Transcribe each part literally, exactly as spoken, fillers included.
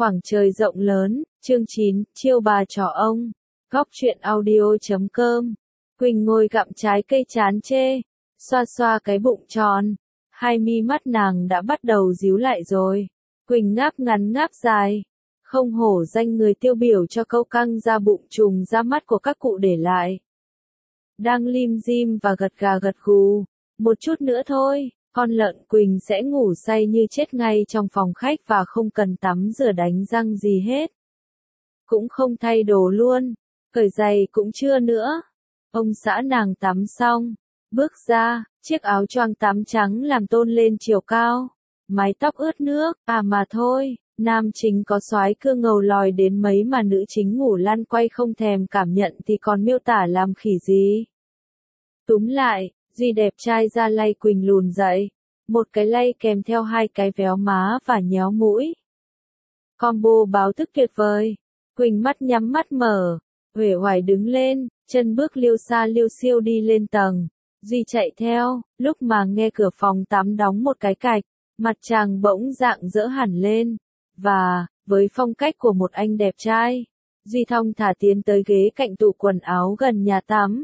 Khoảng trời rộng lớn, chương chín, chiêu bà trò ông. Góc truyện audio chấm com. Quỳnh ngồi gặm trái cây chán chê, xoa xoa cái bụng tròn. Hai mi mắt nàng đã bắt đầu díu lại rồi. Quỳnh ngáp ngắn ngáp dài. Không hổ danh người tiêu biểu cho câu căng ra bụng trùng ra mắt của các cụ để lại. Đang lim dim và gật gà gật gù. Một chút nữa thôi, con lợn Quỳnh sẽ ngủ say như chết ngay trong phòng khách và không cần tắm rửa đánh răng gì hết. Cũng không thay đồ luôn, cởi giày cũng chưa nữa. Ông xã nàng tắm xong, bước ra, chiếc áo choàng tắm trắng làm tôn lên chiều cao. Mái tóc ướt nước, à mà thôi, nam chính có soái cưa ngầu lòi đến mấy mà nữ chính ngủ lăn quay không thèm cảm nhận thì còn miêu tả làm khỉ gì. Túm lại, Duy đẹp trai ra lay Quỳnh lùn dậy. Một cái lay kèm theo hai cái véo má và nhéo mũi. Combo báo thức tuyệt vời. Quỳnh mắt nhắm mắt mở, uể oải đứng lên, chân bước liêu xa liêu siêu đi lên tầng. Duy chạy theo, lúc mà nghe cửa phòng tắm đóng một cái cạch, mặt chàng bỗng rạng rỡ hẳn lên. Và, với phong cách của một anh đẹp trai, Duy thong thả tiến tới ghế cạnh tủ quần áo gần nhà tắm.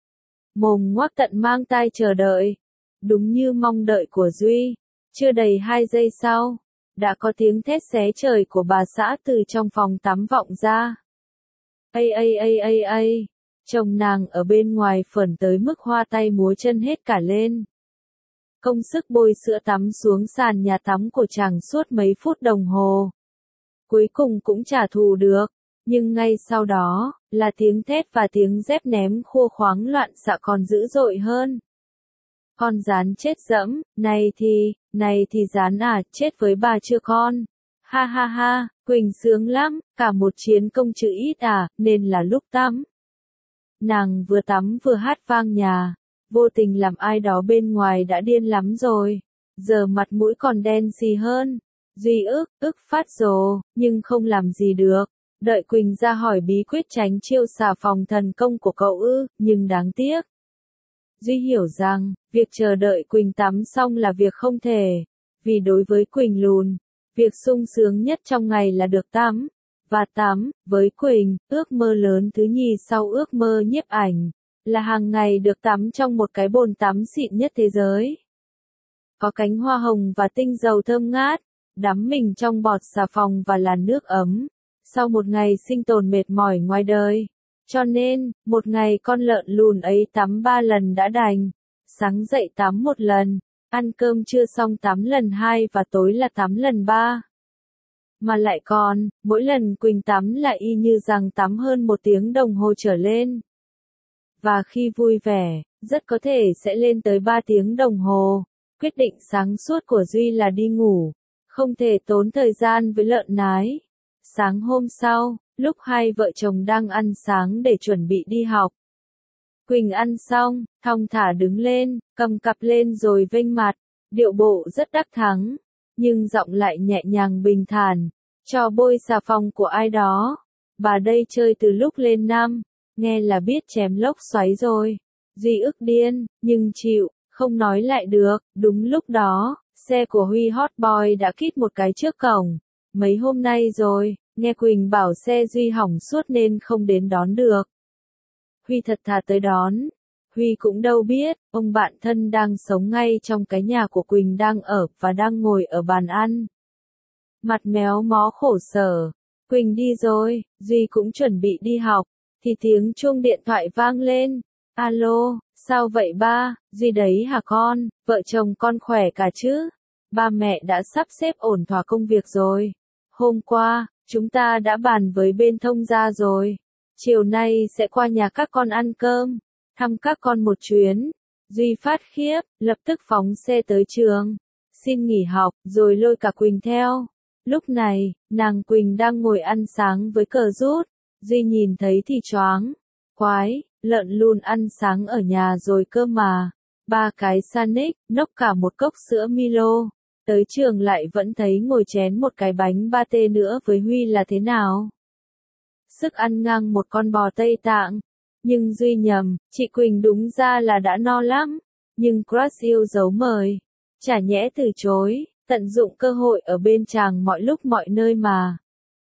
Mồm ngoác tận mang tai chờ đợi. Đúng như mong đợi của Duy, chưa đầy hai giây sau, đã có tiếng thét xé trời của bà xã từ trong phòng tắm vọng ra. Ây ây ây ây ây, chồng nàng ở bên ngoài phởn tới mức hoa tay múa chân hết cả lên. Công sức bôi sữa tắm xuống sàn nhà tắm của chàng suốt mấy phút đồng hồ. Cuối cùng cũng trả thù được, nhưng ngay sau đó, là tiếng thét và tiếng dép ném khua khoáng loạn xạ còn dữ dội hơn. Con rán chết dẫm, này thì, này thì rán à, chết với bà chưa con. Ha ha ha, Quỳnh sướng lắm, cả một chiến công chữ ít à, nên là lúc tắm. Nàng vừa tắm vừa hát vang nhà, vô tình làm ai đó bên ngoài đã điên lắm rồi. Giờ mặt mũi còn đen xì hơn. Duy ức, ức phát rồ, nhưng không làm gì được. Đợi Quỳnh ra hỏi bí quyết tránh chiêu xà phòng thần công của cậu ư, nhưng đáng tiếc. Duy hiểu rằng, việc chờ đợi Quỳnh tắm xong là việc không thể, vì đối với Quỳnh lùn, việc sung sướng nhất trong ngày là được tắm, và tắm, với Quỳnh, ước mơ lớn thứ nhì sau ước mơ nhiếp ảnh, là hàng ngày được tắm trong một cái bồn tắm xịn nhất thế giới. Có cánh hoa hồng và tinh dầu thơm ngát, đắm mình trong bọt xà phòng và làn nước ấm, sau một ngày sinh tồn mệt mỏi ngoài đời. Cho nên, một ngày con lợn lùn ấy tắm ba lần đã đành. Sáng dậy tắm một lần, ăn cơm trưa xong tắm lần hai và tối là tắm lần ba. Mà lại còn, mỗi lần Quỳnh tắm là y như rằng tắm hơn một tiếng đồng hồ trở lên. Và khi vui vẻ, rất có thể sẽ lên tới ba tiếng đồng hồ. Quyết định sáng suốt của Duy là đi ngủ, không thể tốn thời gian với lợn nái. Sáng hôm sau, lúc hai vợ chồng đang ăn sáng để chuẩn bị đi học. Quỳnh ăn xong, thong thả đứng lên, cầm cặp lên rồi vênh mặt, điệu bộ rất đắc thắng, nhưng giọng lại nhẹ nhàng bình thản, cho bôi xà phòng của ai đó. Bà đây chơi từ lúc lên năm, nghe là biết chém lốc xoáy rồi. Duy ức điên, nhưng chịu, không nói lại được. Đúng lúc đó, xe của Huy Hot Boy đã kít một cái trước cổng. Mấy hôm nay rồi, nghe Quỳnh bảo xe Duy hỏng suốt nên không đến đón được. Huy thật thà tới đón. Huy cũng đâu biết, ông bạn thân đang sống ngay trong cái nhà của Quỳnh đang ở và đang ngồi ở bàn ăn. Mặt méo mó khổ sở. Quỳnh đi rồi, Duy cũng chuẩn bị đi học, thì tiếng chuông điện thoại vang lên. Alo, sao vậy ba? Duy đấy hả con? Vợ chồng con khỏe cả chứ? Ba mẹ đã sắp xếp ổn thỏa công việc rồi. Hôm qua, chúng ta đã bàn với bên thông gia rồi. Chiều nay sẽ qua nhà các con ăn cơm, thăm các con một chuyến. Duy phát khiếp, lập tức phóng xe tới trường, xin nghỉ học, rồi lôi cả Quỳnh theo. Lúc này, nàng Quỳnh đang ngồi ăn sáng với cờ rút. Duy nhìn thấy thì choáng. Quái, lợn lùn ăn sáng ở nhà rồi cơ mà. Ba cái Sanic, nốc cả một cốc sữa Milo. Tới trường lại vẫn thấy ngồi chén một cái bánh pate nữa với Huy là thế nào? Sức ăn ngang một con bò Tây Tạng. Nhưng Duy nhầm, chị Quỳnh đúng ra là đã no lắm. Nhưng crush yêu dấu mời. Chả nhẽ từ chối, tận dụng cơ hội ở bên chàng mọi lúc mọi nơi mà.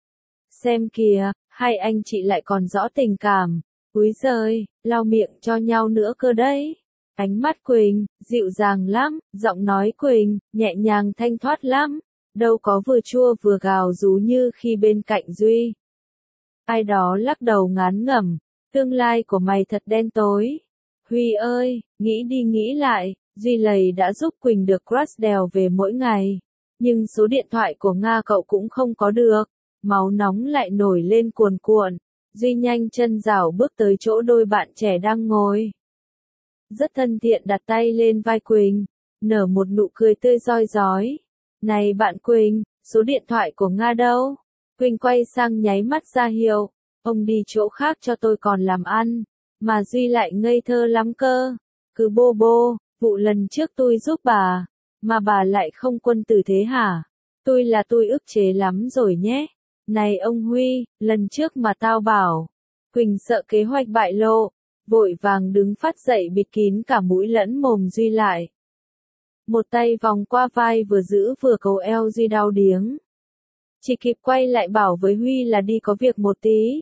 xem kìa, hai anh chị lại còn rõ tình cảm. Úi giời, lau miệng cho nhau nữa cơ đấy. Ánh mắt Quỳnh, dịu dàng lắm, giọng nói Quỳnh, nhẹ nhàng thanh thoát lắm. Đâu có vừa chua vừa gào rú như khi bên cạnh Duy. Ai đó lắc đầu ngán ngẩm, tương lai của mày thật đen tối. Huy ơi, nghĩ đi nghĩ lại, Duy lầy đã giúp Quỳnh được crush đèo về mỗi ngày. Nhưng số điện thoại của Nga cậu cũng không có được. Máu nóng lại nổi lên cuồn cuộn. Duy nhanh chân rảo bước tới chỗ đôi bạn trẻ đang ngồi. Rất thân thiện đặt tay lên vai Quỳnh, nở một nụ cười tươi rói rói. Này bạn Quỳnh, số điện thoại của Nga đâu? Quỳnh quay sang nháy mắt ra hiệu, ông đi chỗ khác cho tôi còn làm ăn. Mà Duy lại ngây thơ lắm cơ. Cứ bô bô, vụ lần trước tôi giúp bà, mà bà lại không quân tử thế hả? Tôi là tôi ức chế lắm rồi nhé. Này ông Huy, lần trước mà tao bảo. Quỳnh sợ kế hoạch bại lộ, vội vàng đứng phát dậy bịt kín cả mũi lẫn mồm Duy lại. Một tay vòng qua vai vừa giữ vừa cầu eo Duy đau điếng. Chỉ kịp quay lại bảo với Huy là đi có việc một tí.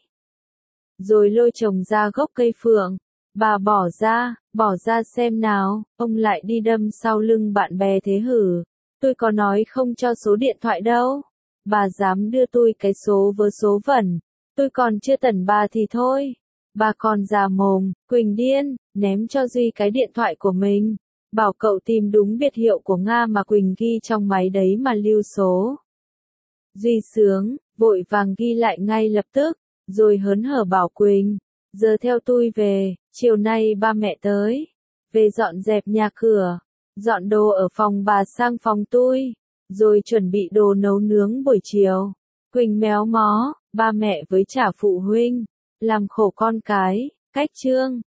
Rồi lôi chồng ra gốc cây phượng. Bà bỏ ra, bỏ ra xem nào, ông lại đi đâm sau lưng bạn bè thế hử. Tôi có nói không cho số điện thoại đâu. Bà dám đưa tôi cái số vớ số vẩn. Tôi còn chưa tẩn bà thì thôi. Bà còn già mồm, Quỳnh điên, ném cho Duy cái điện thoại của mình. Bảo cậu tìm đúng biệt hiệu của Nga mà Quỳnh ghi trong máy đấy mà lưu số. Duy sướng, vội vàng ghi lại ngay lập tức, rồi hớn hở bảo Quỳnh, giờ theo tôi về, chiều nay ba mẹ tới, về dọn dẹp nhà cửa, dọn đồ ở phòng bà sang phòng tôi, rồi chuẩn bị đồ nấu nướng buổi chiều. Quỳnh méo mó, ba mẹ với trả phụ huynh, làm khổ con cái, cách chương.